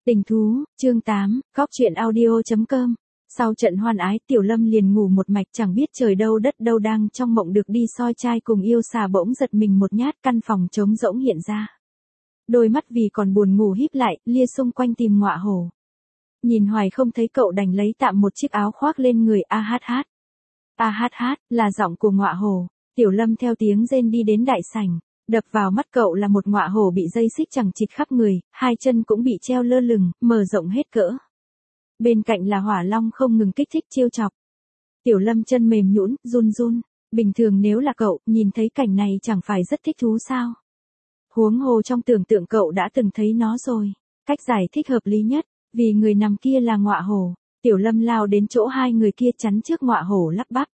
Tình thú, chương 8, Cóc truyện audio.com. Sau trận hoan ái, Tiểu Lâm liền ngủ một mạch chẳng biết trời đâu đất đâu, đang trong mộng được đi soi trai cùng yêu xà, bỗng giật mình một nhát, căn phòng trống rỗng hiện ra. Đôi mắt vì còn buồn ngủ híp lại, lia xung quanh tìm ngọa hổ. Nhìn hoài không thấy cậu đành lấy tạm một chiếc áo khoác lên người. A hát hát. A hát hát, là giọng của ngọa hổ. Tiểu Lâm theo tiếng rên đi đến đại sảnh. Đập vào mắt cậu là một ngọa hổ bị dây xích chằng chịt khắp người, hai chân cũng bị treo lơ lửng, mở rộng hết cỡ. Bên cạnh là hỏa long không ngừng kích thích trêu chọc. Tiểu Lâm chân mềm nhũn, run run. Bình thường nếu là cậu, nhìn thấy cảnh này chẳng phải rất thích thú sao? Huống hồ trong tưởng tượng cậu đã từng thấy nó rồi. Cách giải thích hợp lý nhất, vì người nằm kia là ngọa hổ. Tiểu Lâm lao đến chỗ hai người kia chắn trước ngọa hổ lắp bắp.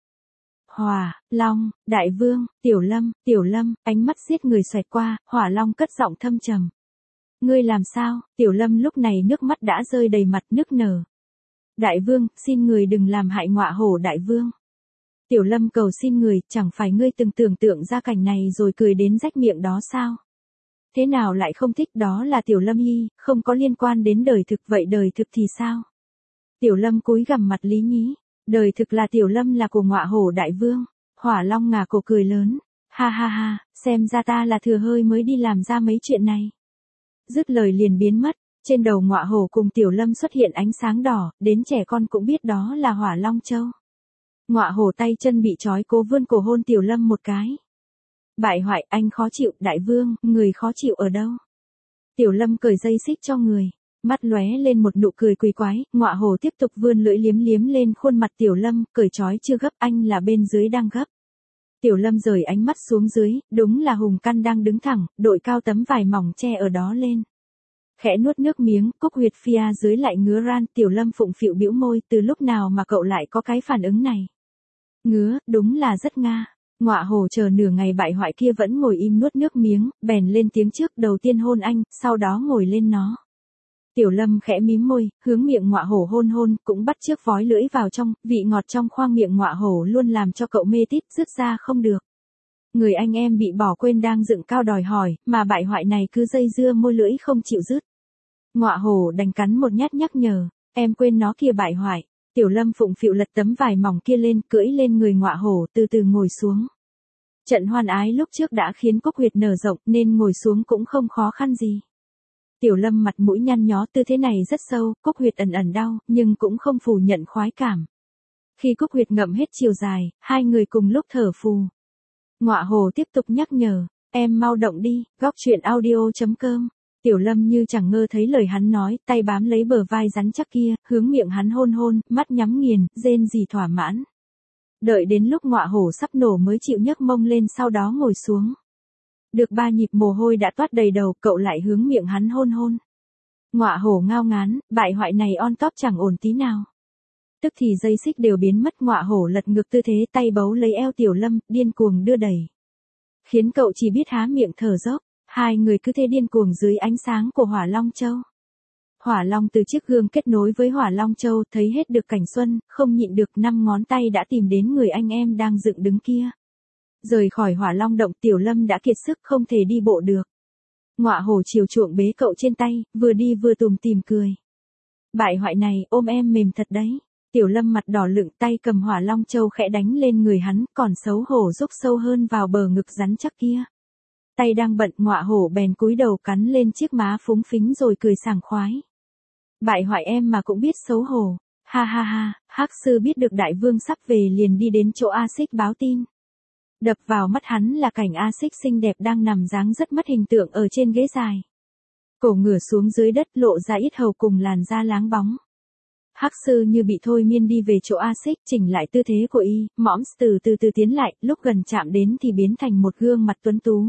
Hỏa, Long, Đại Vương, Tiểu Lâm, ánh mắt giết người xoẹt qua, Hỏa Long cất giọng thâm trầm. Ngươi làm sao? Tiểu Lâm lúc này nước mắt đã rơi đầy mặt, nức nở. Đại Vương, xin người đừng làm hại ngọa hổ Đại Vương. Tiểu Lâm cầu xin người, chẳng phải ngươi từng tưởng tượng ra cảnh này rồi cười đến rách miệng đó sao? Thế nào lại không thích, đó là Tiểu Lâm Nhi, không có liên quan đến đời thực, vậy đời thực thì sao? Tiểu Lâm cúi gằm mặt lý nhí. Đời thực là Tiểu Lâm là của ngọa hổ Đại Vương. Hỏa Long ngả cổ cười lớn. Ha ha ha, xem ra ta là thừa hơi mới đi làm ra mấy chuyện này. Dứt lời liền biến mất. Trên đầu ngọa hổ cùng Tiểu Lâm xuất hiện ánh sáng đỏ, đến trẻ con cũng biết đó là Hỏa Long Châu. Ngọa hổ tay chân bị trói cố vươn cổ hôn Tiểu Lâm một cái. Bại hoại, anh khó chịu. Đại Vương, người khó chịu ở đâu? Tiểu Lâm cởi dây xích cho người. Mắt lóe lên một nụ cười quỷ quái, ngọa hổ tiếp tục vươn lưỡi liếm liếm lên khuôn mặt Tiểu Lâm, cởi trói chưa gấp, anh là bên dưới đang gấp. Tiểu Lâm rời ánh mắt xuống dưới, đúng là Hùng Căn đang đứng thẳng, đội cao tấm vải mỏng che ở đó lên. Khẽ nuốt nước miếng, cúc huyệt phía dưới lại ngứa ran. Tiểu Lâm phụng phịu bĩu môi, từ lúc nào mà cậu lại có cái phản ứng này? Ngứa, đúng là rất nga. Ngọa hổ chờ nửa ngày bại hoại kia vẫn ngồi im nuốt nước miếng, bèn lên tiếng trước, đầu tiên hôn anh, sau đó ngồi lên nó. Tiểu Lâm khẽ mím môi, hướng miệng ngọa hổ hôn hôn, cũng bắt chước vói lưỡi vào trong, vị ngọt trong khoang miệng ngọa hổ luôn làm cho cậu mê tít, dứt ra không được. Người anh em bị bỏ quên đang dựng cao đòi hỏi, mà bại hoại này cứ dây dưa môi lưỡi không chịu dứt. Ngọa hổ đành cắn một nhát nhắc nhở, em quên nó kìa bại hoại. Tiểu Lâm phụng phịu lật tấm vải mỏng kia lên, cưỡi lên người ngọa hổ, từ từ ngồi xuống. Trận hoan ái lúc trước đã khiến cúc huyệt nở rộng, nên ngồi xuống cũng không khó khăn gì. Tiểu Lâm mặt mũi nhăn nhó, tư thế này rất sâu, cúc huyệt ẩn ẩn đau, nhưng cũng không phủ nhận khoái cảm. Khi cúc huyệt ngậm hết chiều dài, hai người cùng lúc thở phù. Ngọa hổ tiếp tục nhắc nhở, em mau động đi. Góc truyện audio.com. Tiểu Lâm như chẳng ngơ thấy lời hắn nói, tay bám lấy bờ vai rắn chắc kia, hướng miệng hắn hôn hôn, mắt nhắm nghiền, rên rỉ thỏa mãn. Đợi đến lúc ngọa hổ sắp nổ mới chịu nhấc mông lên, sau đó ngồi xuống. Được 3 nhịp mồ hôi đã toát đầy đầu, cậu lại hướng miệng hắn hôn hôn. Ngọa hổ ngao ngán, bại hoại này on top chẳng ổn tí nào. Tức thì dây xích đều biến mất, ngọa hổ lật ngược tư thế, tay bấu lấy eo Tiểu Lâm, điên cuồng đưa đẩy. Khiến cậu chỉ biết há miệng thở dốc, hai người cứ thế điên cuồng dưới ánh sáng của Hỏa Long Châu. Hỏa Long từ chiếc gương kết nối với Hỏa Long Châu, thấy hết được cảnh xuân, không nhịn được 5 ngón tay đã tìm đến người anh em đang dựng đứng kia. Rời khỏi Hỏa Long động, Tiểu Lâm đã kiệt sức không thể đi bộ được. Ngọa hổ chiều chuộng bế cậu trên tay, vừa đi vừa tủm tỉm cười. Bại hoại này, ôm em mềm thật đấy. Tiểu Lâm mặt đỏ lựng, tay cầm Hỏa Long Châu khẽ đánh lên người hắn, còn xấu hổ rúc sâu hơn vào bờ ngực rắn chắc kia. Tay đang bận, ngọa hổ bèn cúi đầu cắn lên chiếc má phúng phính rồi cười sảng khoái. Bại hoại em mà cũng biết xấu hổ. Ha ha ha, Hắc Sư biết được Đại Vương sắp về liền đi đến chỗ A Xích báo tin. Đập vào mắt hắn là cảnh A Xích xinh đẹp đang nằm dáng rất mất hình tượng ở trên ghế dài. Cổ ngửa xuống dưới đất, lộ ra yết hầu cùng làn da láng bóng. Hắc Sư như bị thôi miên đi về chỗ A Xích, chỉnh lại tư thế của y, mõm từ từ tiến lại, lúc gần chạm đến thì biến thành một gương mặt tuấn tú.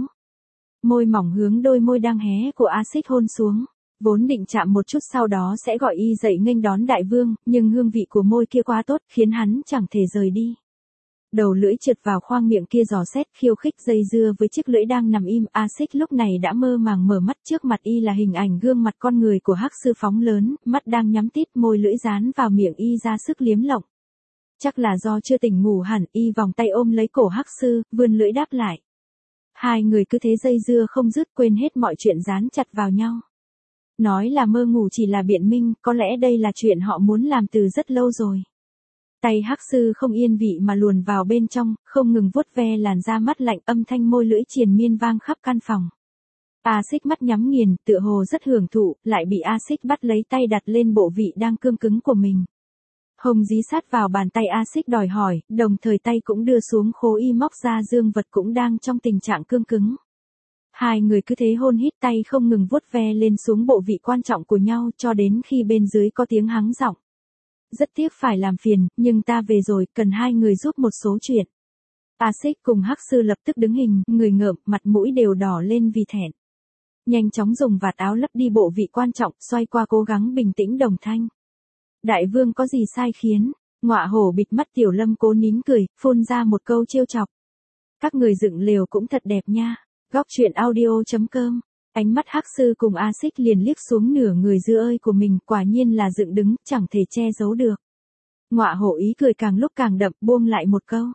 Môi mỏng hướng đôi môi đang hé của A Xích hôn xuống. Vốn định chạm một chút sau đó sẽ gọi y dậy nghênh đón Đại Vương, nhưng hương vị của môi kia quá tốt, khiến hắn chẳng thể rời đi. Đầu lưỡi trượt vào khoang miệng kia dò xét, khiêu khích dây dưa với chiếc lưỡi đang nằm im. A Xích lúc này đã mơ màng mở mắt, trước mặt y là hình ảnh gương mặt con người của Hắc Sư phóng lớn, mắt đang nhắm tít, môi lưỡi dán vào miệng y ra sức liếm lộng. Chắc là do chưa tỉnh ngủ hẳn, y vòng tay ôm lấy cổ Hắc Sư, vươn lưỡi đáp lại. Hai người cứ thế dây dưa không dứt, quên hết mọi chuyện dán chặt vào nhau. Nói là mơ ngủ chỉ là biện minh, có lẽ đây là chuyện họ muốn làm từ rất lâu rồi. Tay hắc sư không yên vị mà luồn vào bên trong, không ngừng vuốt ve làn da mắt lạnh, âm thanh môi lưỡi triền miên vang khắp căn phòng. A-xích mắt nhắm nghiền, tựa hồ rất hưởng thụ, lại bị A-xích bắt lấy tay đặt lên bộ vị đang cương cứng của mình. Hồng dí sát vào bàn tay A-xích đòi hỏi, đồng thời tay cũng đưa xuống khố y móc ra dương vật cũng đang trong tình trạng cương cứng. Hai người cứ thế hôn hít, tay không ngừng vuốt ve lên xuống bộ vị quan trọng của nhau cho đến khi bên dưới có tiếng hắng giọng. Rất tiếc phải làm phiền, nhưng ta về rồi, cần hai người giúp một số chuyện. A-xích cùng hắc sư lập tức đứng hình, người ngợm, mặt mũi đều đỏ lên vì thẹn. Nhanh chóng dùng vạt áo lấp đi bộ vị quan trọng, xoay qua cố gắng bình tĩnh đồng thanh. Đại vương có gì sai khiến? Ngọa hổ bịt mắt Tiểu Lâm cố nín cười, phun ra một câu trêu chọc. Các người dựng lều cũng thật đẹp nha. Góc truyện audio.com. Ánh mắt hắc sư cùng A-xích liền liếc xuống nửa người dưa ơi của mình, quả nhiên là dựng đứng, chẳng thể che giấu được. Ngọa hổ ý cười càng lúc càng đậm, buông lại một câu.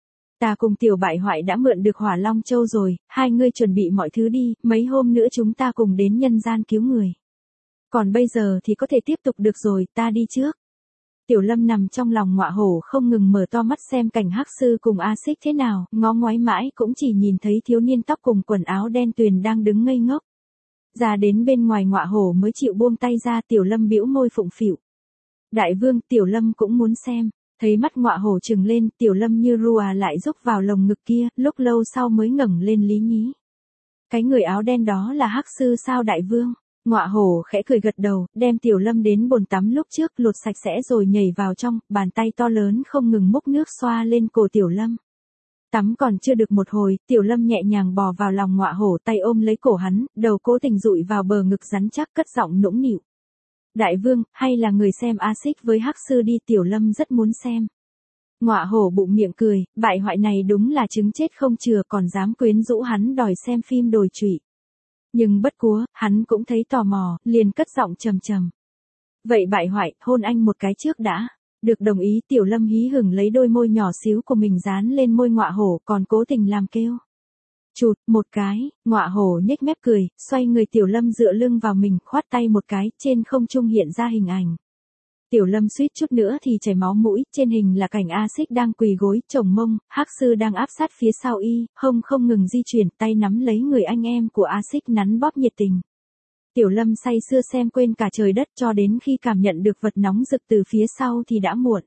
Ta cùng Tiểu bại hoại đã mượn được Hỏa Long Châu rồi, hai ngươi chuẩn bị mọi thứ đi, mấy hôm nữa chúng ta cùng đến nhân gian cứu người. Còn bây giờ thì có thể tiếp tục được rồi, ta đi trước. Tiểu Lâm nằm trong lòng Ngọa hổ không ngừng mở to mắt xem cảnh hắc sư cùng A-xích thế nào, ngó ngoái mãi cũng chỉ nhìn thấy thiếu niên tóc cùng quần áo đen tuyền đang đứng ngây ngốc. Ra đến bên ngoài Ngọa hổ mới chịu buông tay ra, Tiểu Lâm bĩu môi phụng phịu. Đại vương, Tiểu Lâm cũng muốn xem. Thấy mắt Ngọa hổ trừng lên, Tiểu Lâm như rùa lại rúc vào lồng ngực kia, lúc lâu sau mới ngẩng lên lý nhí. Cái người áo đen đó là hắc sư sao đại vương? Ngọa hổ khẽ cười gật đầu, đem Tiểu Lâm đến bồn tắm lúc trước lột sạch sẽ rồi nhảy vào trong, bàn tay to lớn không ngừng múc nước xoa lên cổ Tiểu Lâm. Tắm còn chưa được một hồi, Tiểu Lâm nhẹ nhàng bò vào lòng Ngọa hổ, tay ôm lấy cổ hắn, đầu cố tình dụi vào bờ ngực rắn chắc, cất giọng nũng nịu. Đại vương, hay là người xem A-xích với hắc sư đi, Tiểu Lâm rất muốn xem. Ngọa hổ bụng miệng cười, bại hoại này đúng là trứng chết không chừa, còn dám quyến rũ hắn đòi xem phim đồi trụy. Nhưng bất cúa, hắn cũng thấy tò mò, liền cất giọng trầm trầm. Vậy bại hoại, hôn anh một cái trước đã. Được đồng ý, Tiểu Lâm hí hửng lấy đôi môi nhỏ xíu của mình dán lên môi Ngọa hổ, còn cố tình làm kêu. Chụt, một cái, Ngọa hổ nhếch mép cười, xoay người Tiểu Lâm dựa lưng vào mình, khoát tay một cái, trên không trung hiện ra hình ảnh. Tiểu Lâm suýt chút nữa thì chảy máu mũi, trên hình là cảnh A-xích đang quỳ gối, chồng mông, hắc sư đang áp sát phía sau y, hông không ngừng di chuyển, tay nắm lấy người anh em của A-xích nắn bóp nhiệt tình. Tiểu Lâm say sưa xem quên cả trời đất cho đến khi cảm nhận được vật nóng rực từ phía sau thì đã muộn.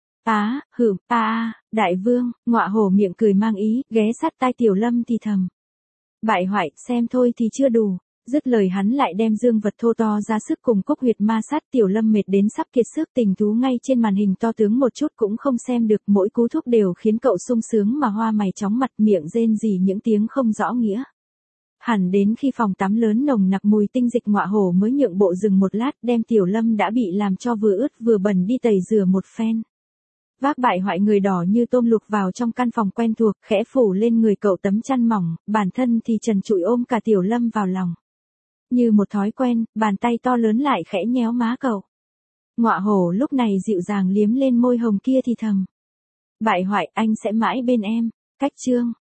Đại vương, Ngọa hổ miệng cười mang ý, ghé sát tai Tiểu Lâm thì thầm. Bại hoại, xem thôi thì chưa đủ. Dứt lời hắn lại đem dương vật thô to ra sức cùng cúc huyệt ma sát. Tiểu Lâm mệt đến sắp kiệt sức, tình thú ngay trên màn hình to tướng một chút cũng không xem được, mỗi cú thúc đều khiến cậu sung sướng mà hoa mày chóng mặt, miệng rên rỉ những tiếng không rõ nghĩa. Hẳn đến khi phòng tắm lớn nồng nặc mùi tinh dịch, Ngọa hổ mới nhượng bộ dừng một lát, đem Tiểu Lâm đã bị làm cho vừa ướt vừa bẩn đi tẩy rửa một phen. Vác bại hoại người đỏ như tôm luộc vào trong căn phòng quen thuộc, khẽ phủ lên người cậu tấm chăn mỏng, bản thân thì trần trụi ôm cả Tiểu Lâm vào lòng. Như một thói quen, bàn tay to lớn lại khẽ nhéo má cậu. Ngọa hổ lúc này dịu dàng liếm lên môi hồng kia thì thầm. Bại hoại, anh sẽ mãi bên em. Cách chương.